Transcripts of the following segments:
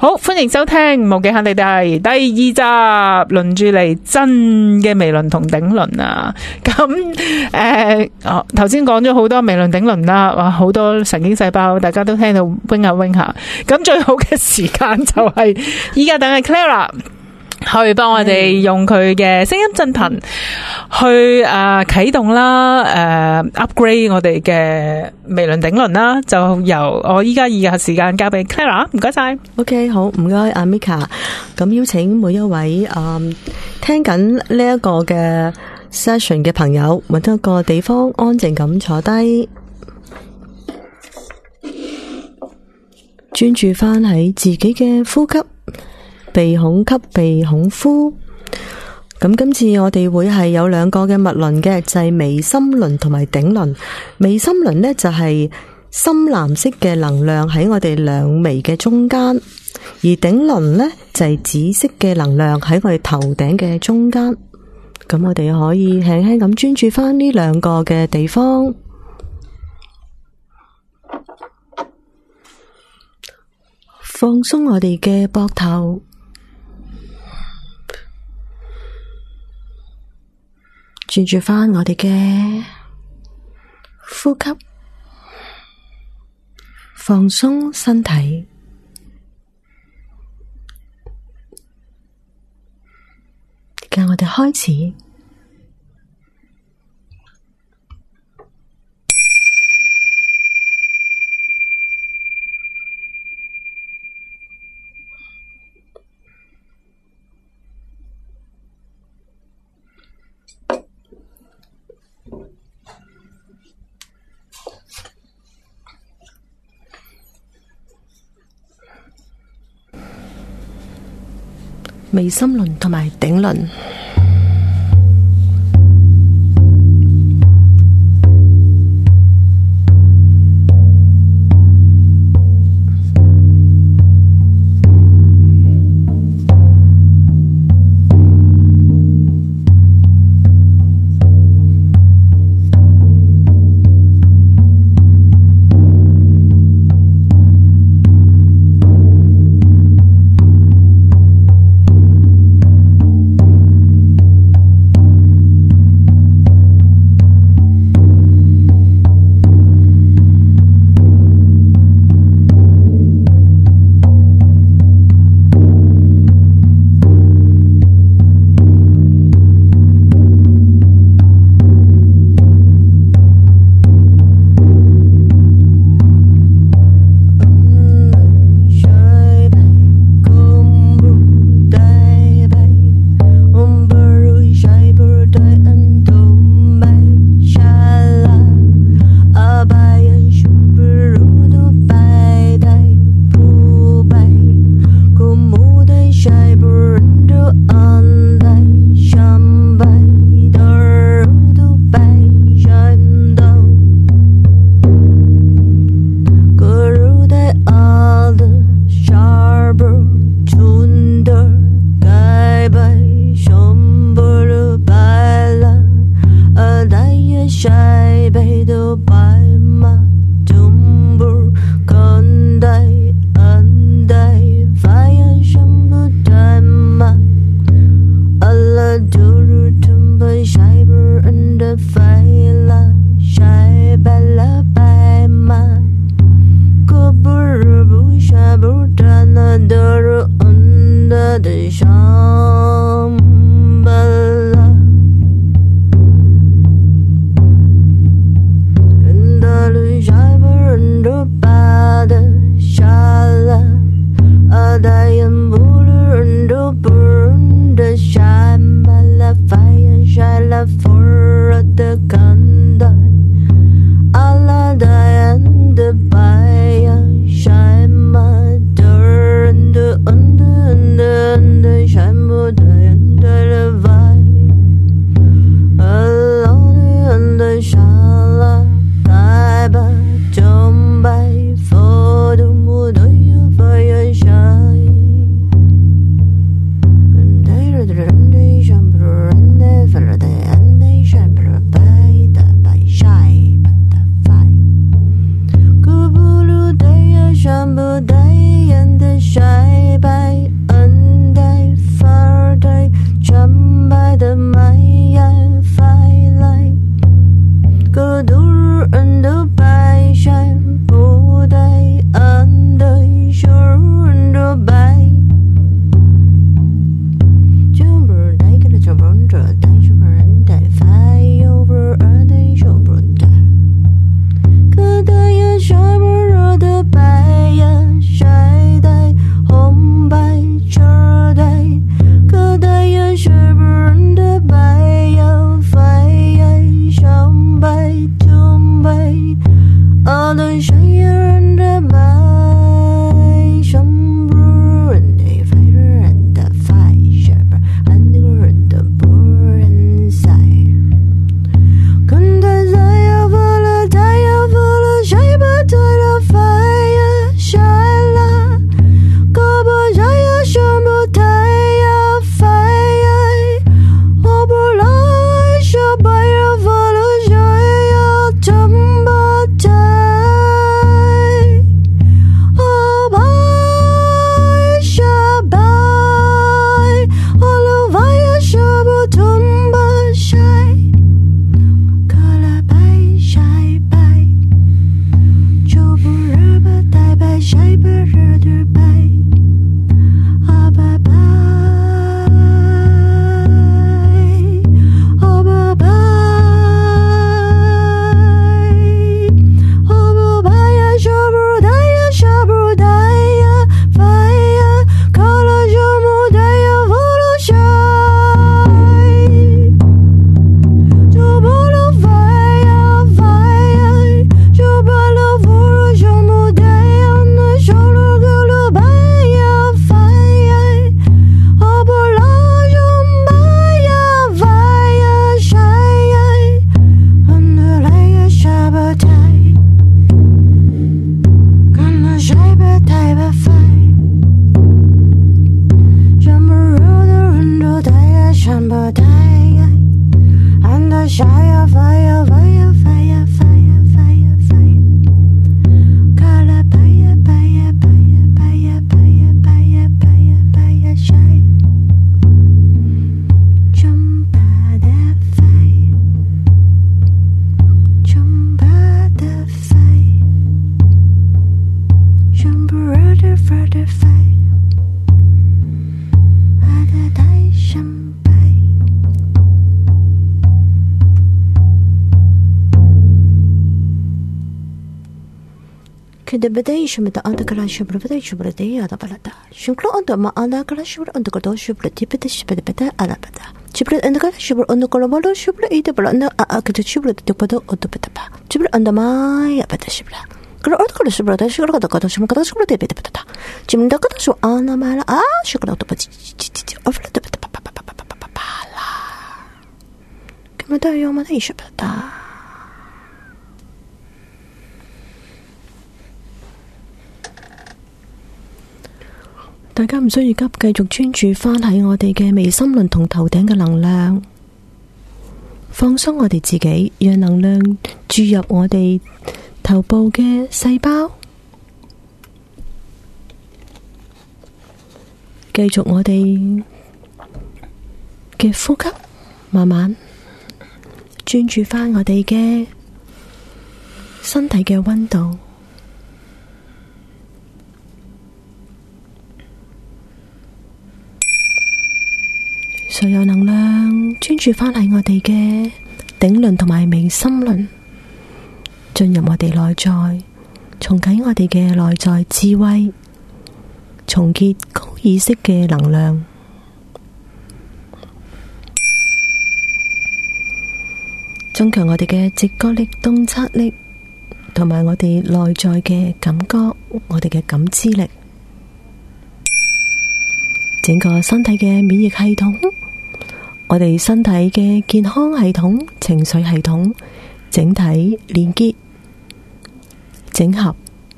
好，歡迎收聽無極限地帶第二集，輪住嚟真嘅微輪同頂輪啊！咁頭先講咗好多微輪頂輪啦，哇，好多神經細胞，大家都聽到 wing 下 wing 下。咁最好嘅時間就係依家等阿 Clara 去幫我哋用佢嘅聲音震頻去啟動啦，upgrade 我哋嘅微輪頂輪啦，就由我依家時間交俾 Clara， 唔該晒。 OK， 好，唔該阿 Mika。咁邀請每一位聽緊呢一個嘅 session 嘅朋友，揾到一個地方安靜咁坐低，專注翻喺自己嘅呼吸。鼻孔吸，鼻孔呼。咁今次我哋會係有兩個嘅脈輪嘅，就係眉心輪同埋頂輪。眉心輪呢，就係深藍色嘅能量喺我哋兩眉嘅中間，而頂輪呢，就係紫色嘅能量喺我哋頭頂嘅中間。咁我哋可以輕輕咁專注翻呢兩個嘅地方，放鬆我哋嘅膊頭。專注返我哋嘅呼吸，放鬆身體。而家我哋開始。眉心輪同埋頂輪。Under 大家唔需要急，繼續專注翻喺我哋嘅眉心輪同頭頂嘅能量，放鬆我哋自己，讓能量注入我哋頭部嘅細胞，繼續我哋嘅呼吸，慢慢專注翻我哋嘅身體嘅溫度。所有能量專注返喺我哋嘅頂輪同埋眉心輪，進入我哋內在，重啟我哋嘅內在智慧，重結高意識嘅能量，增強我哋嘅直覺力、洞察力，同埋我哋內在嘅感覺，我哋嘅感知力，整個身體嘅免疫系統，我哋身體嘅健康系統、情緒系統，整體連結、整合，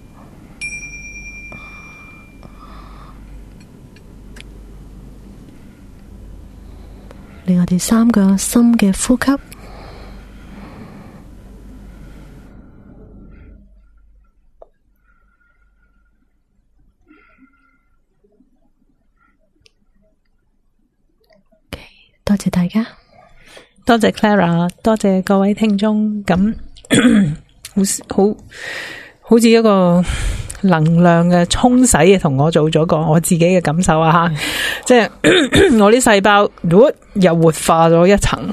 令我哋三個深嘅呼吸。多謝大家， 多謝 Clara， 多謝各位聽眾。咁好似一個能量嘅沖洗嘅，同我做咗個我自己嘅感受啊吓，即係我啲細胞又活化咗一層。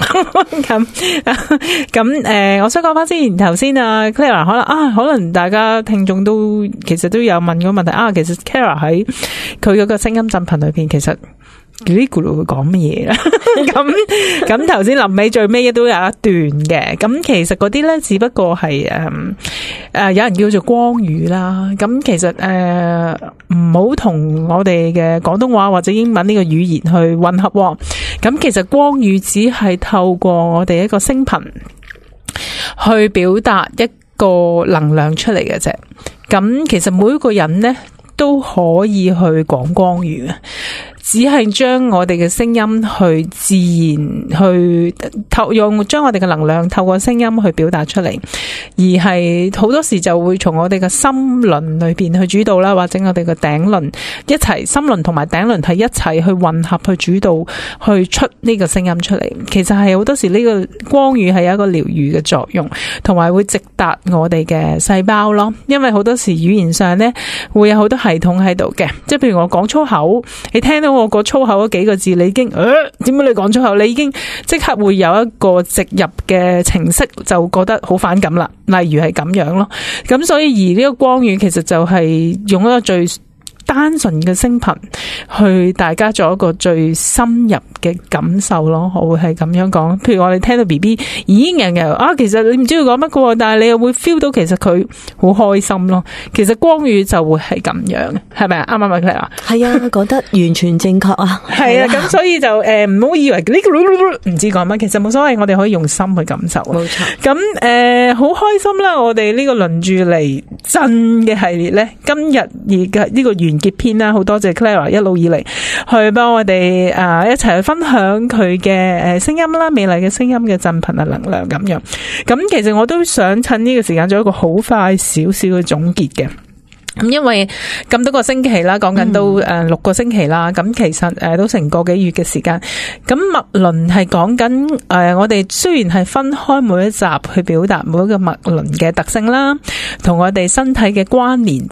咁我想講翻先，頭先啊 Clara 可能大家聽眾都其實都有問過問題啊，其實 Clara 喺佢嗰個聲音振頻裏邊，其實咕哩咕嚕會講乜嘢啦？咁頭先臨尾最尾都有一段嘅，咁其實嗰啲咧只不過係有人叫做光語啦。咁其實唔好同我哋嘅廣東話或者英文呢個語言去混合。咁其實光語只係透過我哋一個聲頻去表達一個能量出嚟嘅啫。咁其實每一個人咧都可以去講光語嘅。只係將我哋嘅聲音去自然去用將我哋嘅能量透過聲音去表達出嚟，而係好多時就會從我哋嘅心輪裏邊去主導啦，或者我哋嘅頂輪一齊，心輪同埋頂輪係一齊去混合去主導去出呢個聲音出嚟。其實係好多時呢個光語係有一個療愈嘅作用，同埋會直達我哋嘅細胞咯。因為好多時語言上呢會有好多系統喺度嘅，即係譬如我講粗口，你聽到我個粗口嗰幾個字，你已經點解你講粗口？你已經即刻會有一個植入嘅程式，就覺得好反感啦。例如係咁樣咯，咁所以而呢個光語其實就係用一個最單純嘅聲頻去大家做一個最深入嘅感受咯，我會係咁樣講。譬如我哋聽到 BB 已經人其實你唔知佢講乜嘅，但係你又會 feel 到其實佢好開心咯。其實光語就會係咁樣，係咪啊？啱唔啱啊？ 係啊，講得完全正確啊！ 係啊，咁所以就唔好以為呢個唔知講乜，其實冇所謂，我哋可以用心去感受。冇錯。咁好開心啦！我哋呢個輪住嚟震嘅系列咧，今日而家呢個完結篇啦，好多謝 Clara 一路以嚟去幫我哋一齊去分享佢嘅聲音啦，美麗嘅聲音嘅振頻啊，能量咁樣。咁其實我都想趁呢個時間做一個好快少少嘅總結嘅。咁因為咁多個星期啦，講緊都6個星期啦，咁其實都成個幾月嘅時間。咁脈輪係講緊我哋雖然係分開每一集去表達每一個脈輪嘅特性啦，同我哋身體嘅關聯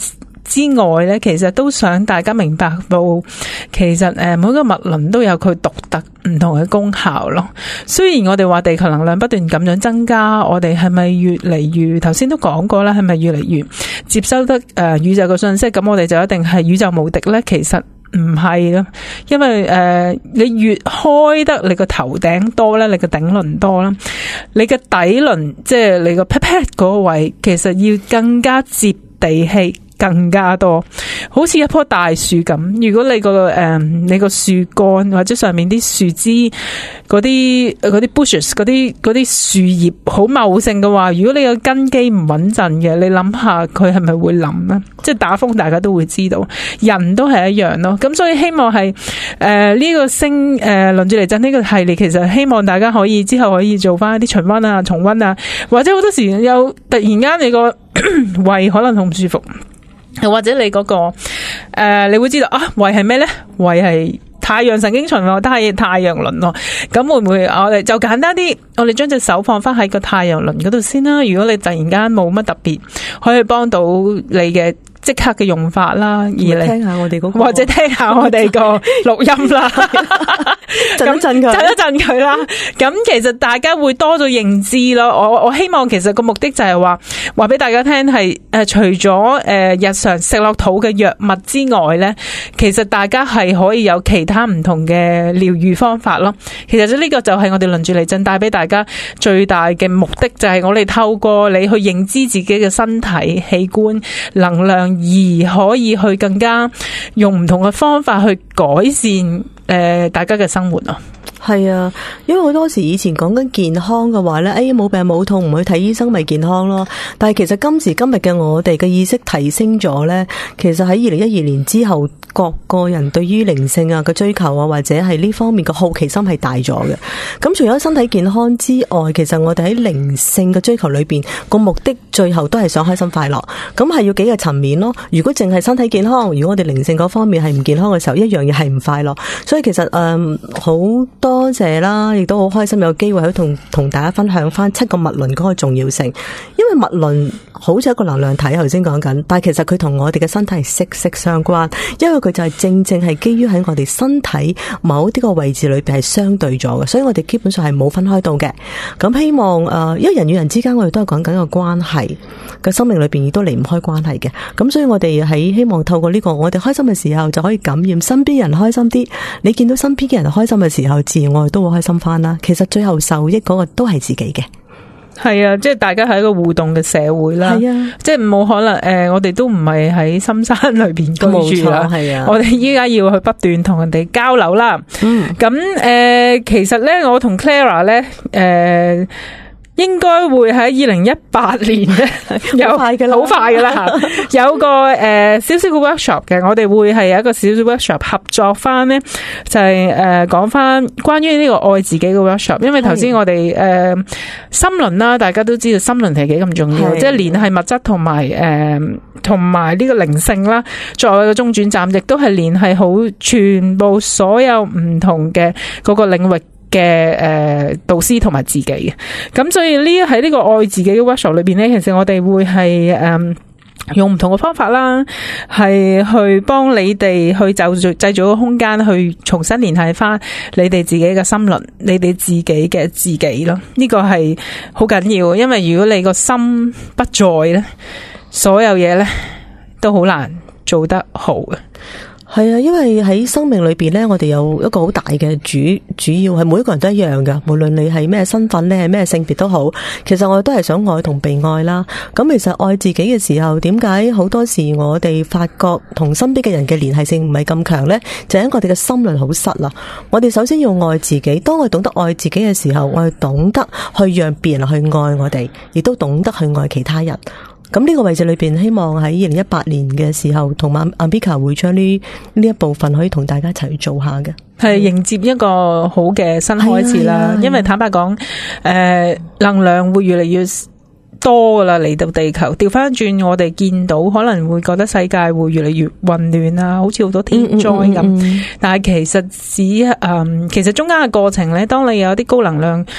之外咧，其實都想大家明白到，其實每一個脈輪都有佢獨特唔同嘅功效咯。雖然我哋話地球能量不斷咁樣增加，我哋係咪越嚟越頭先都講過啦，係咪越嚟越接收得宇宙嘅信息？咁我哋就一定係宇宙無敵咧？其實唔係咯，因為你越開得你個頭頂多咧，你個頂輪多啦，你嘅底輪即係你個 pat pat 嗰個位，其實要更加接地氣。更加多，好似一棵大樹咁。如果你個樹幹或者上面啲樹枝嗰啲 bushes 嗰啲樹葉好茂盛嘅話，如果你個根基唔穩陣嘅，你諗下佢係咪會冧咧？即係打風，大家都會知道，人都係一樣咯。咁所以希望係呢個星輪住嚟震呢個系列，其實希望大家可以之後可以做翻一啲循環啊、重溫啊，或者好多時有突然間你個胃可能好唔舒服。或者你嗰個你會知道啊，胃係咩咧？胃係太陽神經循環，太陽輪咯。咁會唔會我哋就簡單啲？我哋將隻手放翻喺個太陽輪嗰度先啦。如果你突然間冇乜特別，可以幫到你嘅即刻嘅用法啦，而你聽下我哋嗰個， 或者聽下我哋個錄音啦， 震一震佢啦。咁其實大家會多咗認知咯。我希望其實個目的就係話俾大家聽係除咗日常食落肚嘅藥物之外咧，其實大家係可以有其他唔同嘅療癒方法咯。其實呢個就係我哋輪住嚟震帶俾大家最大嘅目的，就係我哋透過你去認知自己嘅身體器官能量，而可以去更加用唔同嘅方法去改善大家嘅生活咯。 係啊，因為好多時以前講緊健康嘅話咧，冇病冇痛唔去睇醫生咪健康咯。但係其實今時今日嘅我哋嘅意識提升咗咧，其實喺2012年之後，各個人對於靈性啊嘅追求啊，或者係呢方面嘅好奇心係大咗嘅。咁除咗身體健康之外，其實我哋喺靈性嘅追求裏邊個目的，最後都係想開心快樂。咁係要幾個層面咯。如果淨係身體健康，如果我哋靈性嗰方面係唔健康嘅時候，一樣嘢係唔快樂。所以其實好多謝啦，亦都好開心有機會去同大家分享翻7個脈輪嗰個重要性。因為脈輪好似一個能量體，頭先講緊，但係其實佢同我哋嘅身體係息息相關，因為佢就係正係基於喺我哋身體某啲個位置裏邊係相對咗嘅，所以我哋基本上係冇分開到嘅。咁希望因為人與人之間我哋都係講緊個關係嘅，生命裏邊亦都離唔開關係嘅。咁所以我哋喺希望透過呢個，我哋開心嘅時候就可以感染身邊人開心啲。你見到身邊嘅人開心嘅時候，自然我哋都會開心翻啦。其實最後受益嗰個都係自己嘅。 係啊，即係大家係一個互動嘅社會啦。係啊，即係冇可能我哋都唔係喺深山裏邊居住啦。係啊，我哋依家要去不斷同人哋交流啦。咁其實咧，我同 Clara 咧，應該會喺2018年咧，好快噶啦，有個少少嘅 workshop 嘅，我哋會係有一個少少 workshop 合作翻咧，就係講翻關於呢個愛自己嘅 workshop。因為頭先我哋心輪啦，大家都知道心輪係幾咁重要，即係聯繫物質同埋呢個靈性啦，作為個中轉站，亦都係聯繫好全部所有唔同嘅嗰個領域嘅導師同埋自己嘅。咁所以喺呢個愛自己嘅 workshop 裏邊咧，其實我哋會係用唔同嘅方法啦，係去幫你哋去製造個空間，去重新聯繫翻你哋自己嘅心輪，你哋自己嘅自己咯。呢個係好緊要，因為如果你個心不在咧，所有嘢咧都好難做得好嘅。 係啊，因為喺生命裏邊咧，我哋有一個好大嘅主要係每一個人都一樣噶，無論你係咩身份咧，係咩性別都好，其實我哋都係想愛同被愛啦。咁其實愛自己嘅時候，點解好多時我哋發覺同身邊嘅人嘅聯繫性唔係咁強咧？就係因為我哋嘅心輪好實啦。我哋首先要愛自己，當我哋懂得愛自己嘅時候，我哋懂得去讓別人去愛我哋，亦都懂得去愛其他人。咁呢個位置裏邊，希望喺2018年嘅時候，同Ambika 會將呢一部分可以同大家一齊去做下嘅，係迎接一個好嘅新開始啦。因為坦白講，能量會越嚟越多噶啦，嚟到地球。調翻轉，我哋見到可能會覺得世界會越嚟越混亂啊，好似好多天災咁。但係其實中間嘅過程咧，當你有啲高能量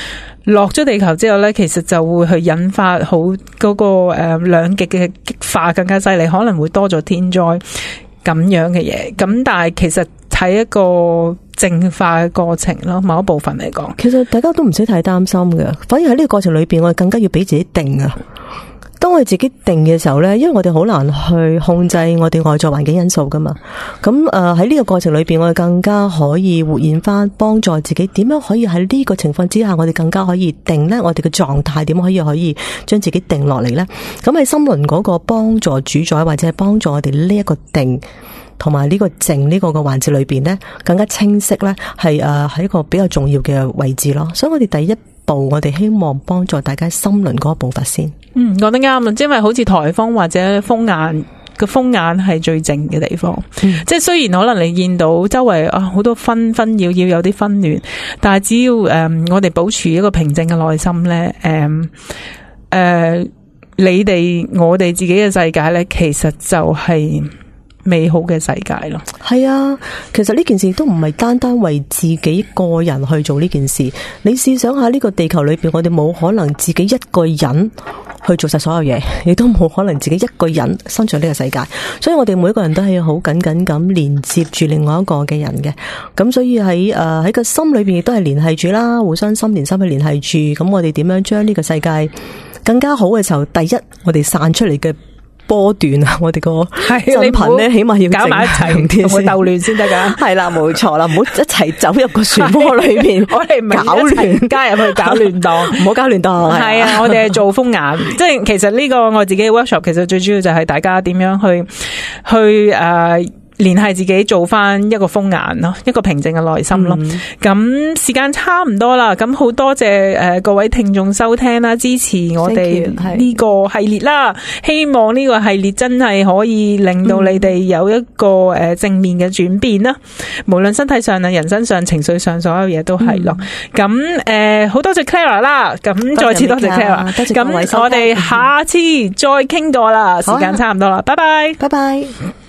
落咗地球之後咧，其實就會去引發好嗰個兩極嘅激化更加犀利，可能會多咗天災咁樣嘅嘢。咁但係其實係一個淨化嘅過程咯，某一部分嚟講， 其實大家都唔使太擔心嘅，反而喺呢個過程裏邊，我哋更加要俾自己定啊。當我哋自己定嘅時候呢，因為我哋好難去控制我哋外在環境因素噶嘛。咁喺呢個過程裏邊，我哋更加可以活現翻，幫助自己點樣可以喺呢個情況之下，我哋更加可以定呢我哋嘅狀態，點可以將自己定落嚟呢？咁喺心輪嗰個幫助主宰，或者係幫助我哋呢一個定同埋呢個靜呢個嘅環節裏邊呢，更加清晰呢，係喺一個比較重要嘅位置咯。所以我哋第一步，我哋希望幫助大家心輪嗰個步伐先。 講得啱啊！因為好似颱風或者風眼，個風眼係最靜嘅地方。即係雖然可能你見到周圍好多紛紛擾擾，有啲紛亂，但係只要我哋保持一個平靜嘅內心咧，你哋我哋自己嘅世界咧，其實就係美好嘅世界咯。 係啊，其實呢件事都唔係單單為自己個人去做呢件事。你試想下，呢個地球裏邊，我哋冇可能自己一個人去做晒所有嘢，亦都冇可能自己一個人生存呢個世界。所以我哋每一個人都係好緊緊咁連接住另外一個嘅人嘅。咁所以喺個心裏邊亦都係聯繫住啦，互相心連心去聯繫住。咁我哋點樣將呢個世界更加好嘅時候，第一我哋散出嚟嘅波段啊，我哋個振頻咧，起碼要搞埋一齊，同佢鬥亂先得噶。 係啦，冇錯啦，唔好一齊走入個漩渦裏邊。 我哋唔係搞亂，加入去搞亂檔， 唔好搞亂檔。 係啊，我哋係做風眼，即係其實呢個我自己嘅 workshop，其實最主要就係大家點樣去聯繫自己，做翻一個風眼咯，一個平靜嘅內心咯。咁時間差唔多啦，咁好多謝各位聽眾收聽啦，支持我哋呢個系列啦。希望呢個系列真係可以令到你哋有一個正面嘅轉變啦。無論身體上啊、人生上、情緒上，所有嘢都係咯。咁好多謝 Clara 啦，咁再次多謝 Clara。咁我哋下次再傾過啦，時間差唔多啦，拜拜， 拜拜。